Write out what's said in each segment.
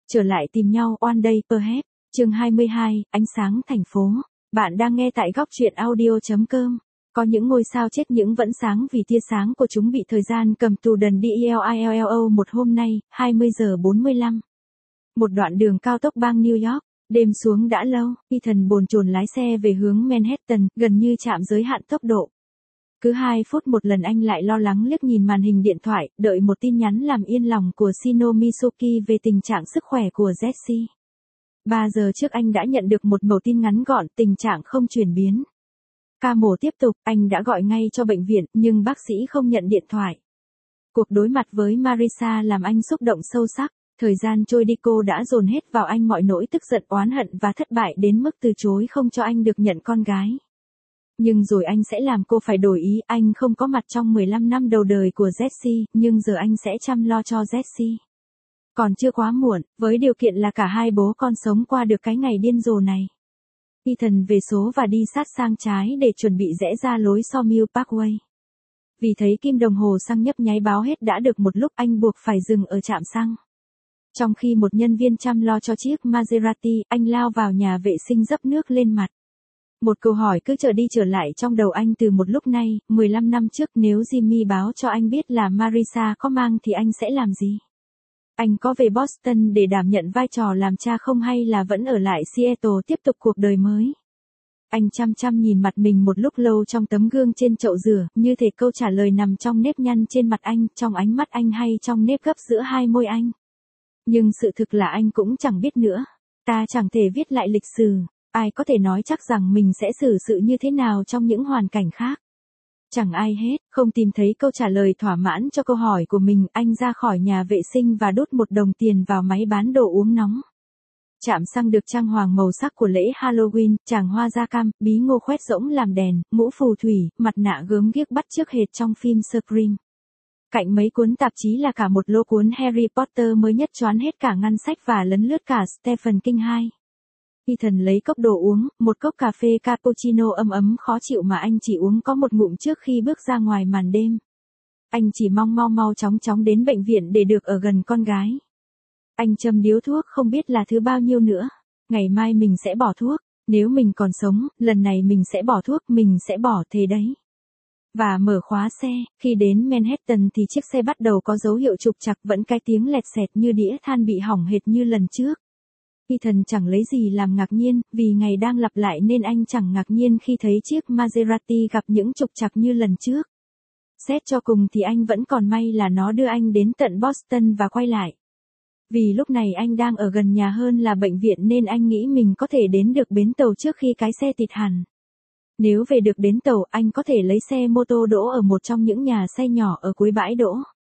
Trở lại tìm nhau One Day Perhaps, chương 22, ánh sáng thành phố. Bạn đang nghe tại góc truyện audio.com. Có những ngôi sao chết những vẫn sáng vì tia sáng của chúng bị thời gian cầm tù đần đi ILLO một hôm nay, 20 giờ 45. Một đoạn đường cao tốc bang New York, đêm xuống đã lâu, Ethan bồn chồn lái xe về hướng Manhattan, gần như chạm giới hạn tốc độ. Cứ 2 phút một lần anh lại lo lắng liếc nhìn màn hình điện thoại, đợi một tin nhắn làm yên lòng của Shino Mizuki về tình trạng sức khỏe của Jessie. 3 giờ trước anh đã nhận được một mẩu tin ngắn gọn, tình trạng không chuyển biến. Ca mổ tiếp tục, anh đã gọi ngay cho bệnh viện, nhưng bác sĩ không nhận điện thoại. Cuộc đối mặt với Marissa làm anh xúc động sâu sắc. Thời gian trôi đi cô đã dồn hết vào anh mọi nỗi tức giận oán hận và thất bại đến mức từ chối không cho anh được nhận con gái. Nhưng rồi anh sẽ làm cô phải đổi ý, anh không có mặt trong 15 năm đầu đời của Jessie, nhưng giờ anh sẽ chăm lo cho Jessie. Còn chưa quá muộn, với điều kiện là cả hai bố con sống qua được cái ngày điên rồ này. Ethan về số và đi sát sang trái để chuẩn bị rẽ ra lối Sawmill Parkway. Vì thấy kim đồng hồ xăng nhấp nháy báo hết đã được một lúc anh buộc phải dừng ở trạm xăng. Trong khi một nhân viên chăm lo cho chiếc Maserati, anh lao vào nhà vệ sinh dấp nước lên mặt. Một câu hỏi cứ trở đi trở lại trong đầu anh từ một lúc nay, 15 năm trước nếu Jimmy báo cho anh biết là Marissa có mang thì anh sẽ làm gì? Anh có về Boston để đảm nhận vai trò làm cha không hay là vẫn ở lại Seattle tiếp tục cuộc đời mới? Anh chăm chăm nhìn mặt mình một lúc lâu trong tấm gương trên chậu rửa, như thể câu trả lời nằm trong nếp nhăn trên mặt anh, trong ánh mắt anh hay trong nếp gấp giữa hai môi anh. Nhưng sự thực là anh cũng chẳng biết nữa. Ta chẳng thể viết lại lịch sử. Ai có thể nói chắc rằng mình sẽ xử sự như thế nào trong những hoàn cảnh khác. Chẳng ai hết, không tìm thấy câu trả lời thỏa mãn cho câu hỏi của mình, anh ra khỏi nhà vệ sinh và đút $1 vào máy bán đồ uống nóng. Trạm xăng được trang hoàng màu sắc của lễ Halloween, tràng hoa da cam, bí ngô khoét rỗng làm đèn, mũ phù thủy, mặt nạ gớm ghiếc bắt chước hệt trong phim Scream. Cạnh mấy cuốn tạp chí là cả một lô cuốn Harry Potter mới nhất choán hết cả ngăn sách và lấn lướt cả Stephen King 2. Ethan lấy cốc đồ uống, một cốc cà phê cappuccino ấm ấm khó chịu mà anh chỉ uống có một ngụm trước khi bước ra ngoài màn đêm. Anh chỉ mong mau chóng đến bệnh viện để được ở gần con gái. Anh châm điếu thuốc không biết là thứ bao nhiêu nữa. Ngày mai mình sẽ bỏ thuốc, nếu mình còn sống, lần này mình sẽ bỏ thuốc, mình sẽ bỏ thế đấy. Và mở khóa xe, khi đến Manhattan thì chiếc xe bắt đầu có dấu hiệu trục trặc, vẫn cái tiếng lẹt xẹt như đĩa than bị hỏng hệt như lần trước. Ethan chẳng lấy gì làm ngạc nhiên, vì ngày đang lặp lại nên anh chẳng ngạc nhiên khi thấy chiếc Maserati gặp những trục trặc như lần trước. Xét cho cùng thì anh vẫn còn may là nó đưa anh đến tận Boston và quay lại. Vì lúc này anh đang ở gần nhà hơn là bệnh viện nên anh nghĩ mình có thể đến được bến tàu trước khi cái xe tịt hẳn. Nếu về được đến tàu, anh có thể lấy xe mô tô đỗ ở một trong những nhà xe nhỏ ở cuối bãi đỗ.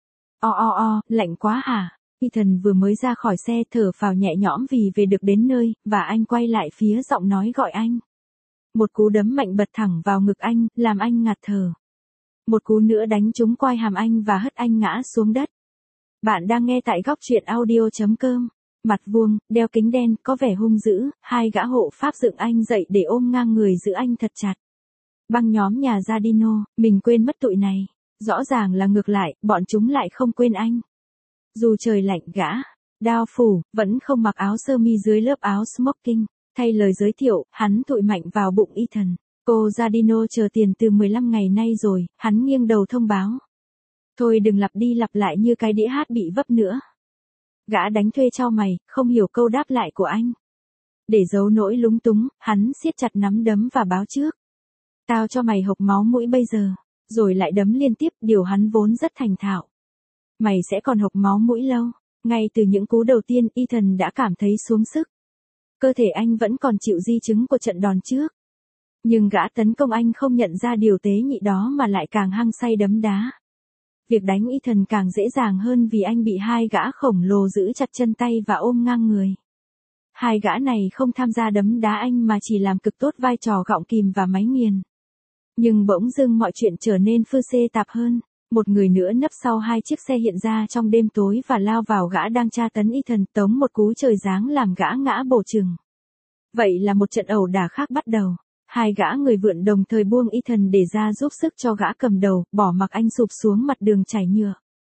Lạnh quá hả? Ethan vừa mới ra khỏi xe thở phào nhẹ nhõm vì về được đến nơi, và anh quay lại phía giọng nói gọi anh. Một cú đấm mạnh bật thẳng vào ngực anh, làm anh ngạt thở. Một cú nữa đánh trúng quai hàm anh và hất anh ngã xuống đất. Bạn đang nghe tại góc truyện audio.com. Mặt vuông, đeo kính đen, có vẻ hung dữ, hai gã hộ pháp dựng anh dậy để ôm ngang người giữ anh thật chặt. Băng nhóm nhà Giardino, mình quên mất tụi này. Rõ ràng là ngược lại, bọn chúng lại không quên anh. Dù trời lạnh gã, đao phủ, vẫn không mặc áo sơ mi dưới lớp áo smoking. Thay lời giới thiệu, hắn thụi mạnh vào bụng Ethan. Cô Giardino chờ tiền từ 15 ngày nay rồi, hắn nghiêng đầu thông báo. Thôi đừng lặp đi lặp lại như cái đĩa hát bị vấp nữa. Gã đánh thuê chau mày, không hiểu câu đáp lại của anh. Để giấu nỗi lúng túng, hắn siết chặt nắm đấm và báo trước. Tao cho mày hộc máu mũi bây giờ, rồi lại đấm liên tiếp, điều hắn vốn rất thành thạo. Mày sẽ còn hộc máu mũi lâu. Ngay từ những cú đầu tiên, Ethan đã cảm thấy xuống sức. Cơ thể anh vẫn còn chịu di chứng của trận đòn trước. Nhưng gã tấn công anh không nhận ra điều tế nhị đó mà lại càng hăng say đấm đá. Việc đánh Ethan càng dễ dàng hơn vì anh bị hai gã khổng lồ giữ chặt chân tay và ôm ngang người. Hai gã này không tham gia đấm đá anh mà chỉ làm cực tốt vai trò gọng kìm và máy nghiền. Nhưng bỗng dưng mọi chuyện trở nên phư xê tạp hơn. Một người nữa nấp sau hai chiếc xe hiện ra trong đêm tối và lao vào gã đang tra tấn Ethan, tống một cú trời giáng làm gã ngã bổ chừng. Vậy là một trận ẩu đả khác bắt đầu. Hai gã người vượn đồng thời buông Ethan để ra giúp sức cho gã cầm đầu, bỏ mặc anh sụp xuống mặt đường trải nhựa.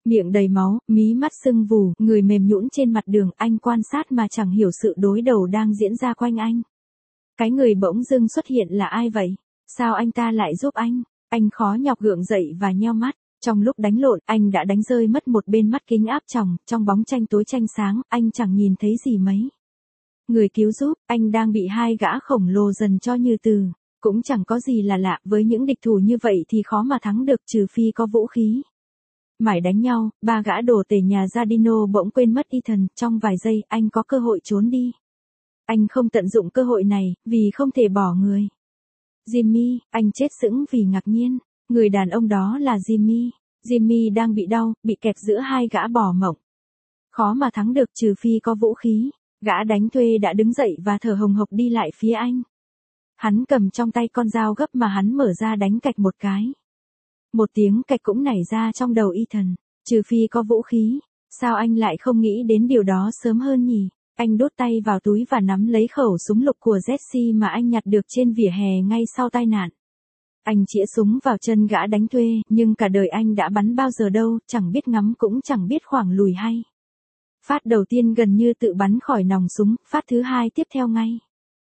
Miệng đầy máu, mí mắt sưng vù, người mềm nhũn trên mặt đường, anh quan sát mà chẳng hiểu sự đối đầu đang diễn ra quanh anh. Cái người bỗng dưng xuất hiện là ai vậy? Sao anh ta lại giúp anh? Anh khó nhọc gượng dậy và nheo mắt. Trong lúc đánh lộn, anh đã đánh rơi mất một bên mắt kính áp tròng, trong bóng tranh tối tranh sáng, anh chẳng nhìn thấy gì mấy. Người cứu giúp, anh đang bị hai gã khổng lồ dần cho như từ. Cũng chẳng có gì là lạ, với những địch thủ như vậy thì khó mà thắng được trừ phi có vũ khí. Mãi đánh nhau, ba gã đồ tể nhà Giardino bỗng quên mất Ethan, trong vài giây, anh có cơ hội trốn đi. Anh không tận dụng cơ hội này, vì không thể bỏ người. Jimmy, anh chết sững vì ngạc nhiên. Người đàn ông đó là Jimmy. Jimmy đang bị đau, bị kẹp giữa hai gã bò mộng. Khó mà thắng được trừ phi có vũ khí. Gã đánh thuê đã đứng dậy và thở hồng hộc đi lại phía anh. Hắn cầm trong tay con dao gấp mà hắn mở ra đánh cạch một cái. Một tiếng cạch cũng nảy ra trong đầu Ethan. Trừ phi có vũ khí. Sao anh lại không nghĩ đến điều đó sớm hơn nhỉ? Anh đút tay vào túi và nắm lấy khẩu súng lục của Jesse mà anh nhặt được trên vỉa hè ngay sau tai nạn. Anh chĩa súng vào chân gã đánh thuê, nhưng cả đời anh đã bắn bao giờ đâu, chẳng biết ngắm cũng chẳng biết khoảng lùi hay. Phát đầu tiên gần như tự bắn khỏi nòng súng, phát thứ hai tiếp theo ngay.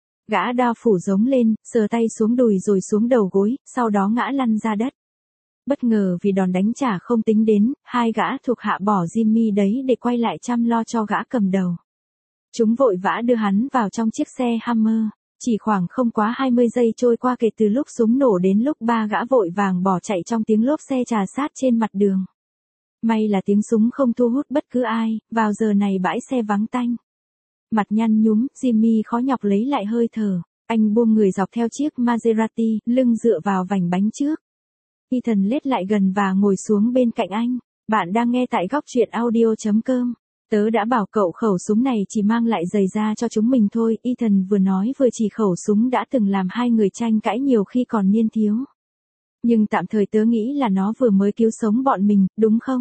Gã đao phủ giống lên, sờ tay xuống đùi rồi xuống đầu gối, sau đó ngã lăn ra đất. Bất ngờ vì đòn đánh trả không tính đến, hai gã thuộc hạ bỏ Jimmy đấy để quay lại chăm lo cho gã cầm đầu. Chúng vội vã đưa hắn vào trong chiếc xe Hammer. Chỉ khoảng không quá 20 giây trôi qua kể từ lúc súng nổ đến lúc ba gã vội vàng bỏ chạy trong tiếng lốp xe trà sát trên mặt đường. May là tiếng súng không thu hút bất cứ ai, vào giờ này bãi xe vắng tanh. Mặt nhăn nhúm, Jimmy khó nhọc lấy lại hơi thở. Anh buông người dọc theo chiếc Maserati, lưng dựa vào vành bánh trước. Ethan lết lại gần và ngồi xuống bên cạnh anh. Bạn đang nghe tại góc truyện audio.com. Tớ đã bảo cậu khẩu súng này chỉ mang lại giày da cho chúng mình thôi, Ethan vừa nói vừa chỉ khẩu súng đã từng làm hai người tranh cãi nhiều khi còn niên thiếu. Nhưng tạm thời tớ nghĩ là nó vừa mới cứu sống bọn mình, đúng không?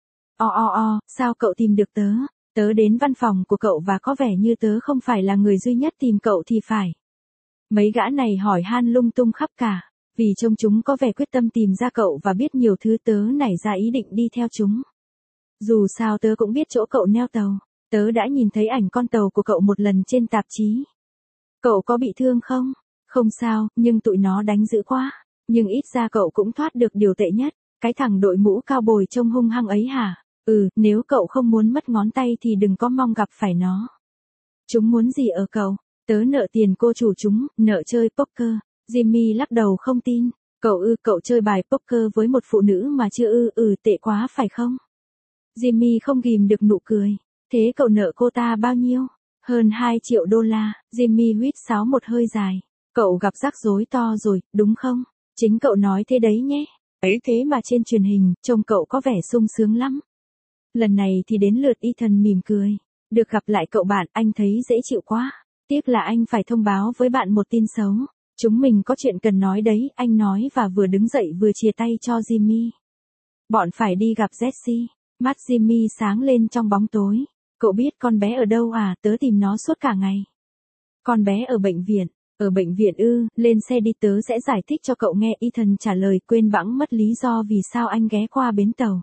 Sao cậu tìm được tớ? Tớ đến văn phòng của cậu và có vẻ như tớ không phải là người duy nhất tìm cậu thì phải. Mấy gã này hỏi han lung tung khắp cả, vì trông chúng có vẻ quyết tâm tìm ra cậu và biết nhiều thứ tớ nảy ra ý định đi theo chúng. Dù sao tớ cũng biết chỗ cậu neo tàu, tớ đã nhìn thấy ảnh con tàu của cậu một lần trên tạp chí. Cậu có bị thương không? Không sao, nhưng tụi nó đánh dữ quá. Nhưng ít ra cậu cũng thoát được điều tệ nhất, cái thằng đội mũ cao bồi trông hung hăng ấy hả? Nếu cậu không muốn mất ngón tay thì đừng có mong gặp phải nó. Chúng muốn gì ở cậu? Tớ nợ tiền cô chủ chúng, nợ chơi poker. Jimmy lắc đầu không tin. Cậu chơi bài poker với một phụ nữ mà chưa tệ quá phải không? Jimmy không ghim được nụ cười. Thế cậu nợ cô ta bao nhiêu? Hơn 2 triệu đô la. Jimmy huýt sáo một hơi dài. Cậu gặp rắc rối to rồi, đúng không? Chính cậu nói thế đấy nhé. Ấy thế mà trên truyền hình, trông cậu có vẻ sung sướng lắm. Lần này thì đến lượt Ethan mỉm cười. Được gặp lại cậu bạn, anh thấy dễ chịu quá. Tiếc là anh phải thông báo với bạn một tin xấu. Chúng mình có chuyện cần nói đấy, anh nói và vừa đứng dậy vừa chìa tay cho Jimmy. Bọn phải đi gặp Jesse. Mắt Jimmy sáng lên trong bóng tối. Cậu biết con bé ở đâu à, tớ tìm nó suốt cả ngày. Con bé ở bệnh viện. Ở bệnh viện lên xe đi tớ sẽ giải thích cho cậu nghe, Ethan trả lời quên bẵng mất lý do vì sao anh ghé qua bến tàu.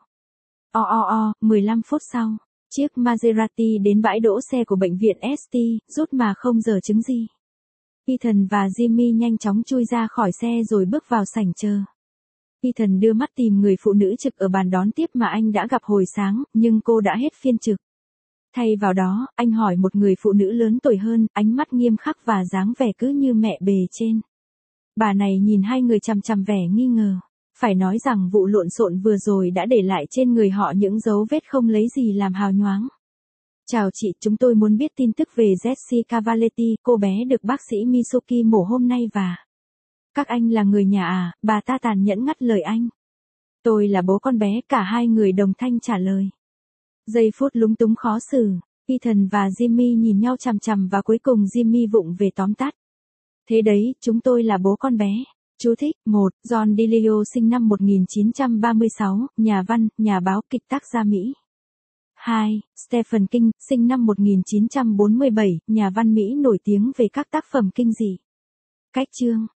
15 phút sau, chiếc Maserati đến bãi đỗ xe của bệnh viện St. Rút mà không dở chứng gì. Ethan và Jimmy nhanh chóng chui ra khỏi xe rồi bước vào sảnh chờ. Ethan đưa mắt tìm người phụ nữ trực ở bàn đón tiếp mà anh đã gặp hồi sáng, nhưng cô đã hết phiên trực. Thay vào đó, anh hỏi một người phụ nữ lớn tuổi hơn, ánh mắt nghiêm khắc và dáng vẻ cứ như mẹ bề trên. Bà này nhìn hai người chằm chằm vẻ nghi ngờ. Phải nói rằng vụ lộn xộn vừa rồi đã để lại trên người họ những dấu vết không lấy gì làm hào nhoáng. Chào chị, chúng tôi muốn biết tin tức về Jessie Cavalletti, cô bé được bác sĩ Misuki mổ hôm nay và... Các anh là người nhà à, bà ta tàn nhẫn ngắt lời anh. Tôi là bố con bé, cả hai người đồng thanh trả lời. Giây phút lúng túng khó xử, Ethan và Jimmy nhìn nhau chằm chằm và cuối cùng Jimmy vụng về tóm tắt. Thế đấy, chúng tôi là bố con bé. Chú thích, 1. John DiLeo sinh năm 1936, nhà văn, nhà báo, kịch tác gia Mỹ. 2. Stephen King, sinh năm 1947, nhà văn Mỹ nổi tiếng về các tác phẩm kinh dị. Cách chương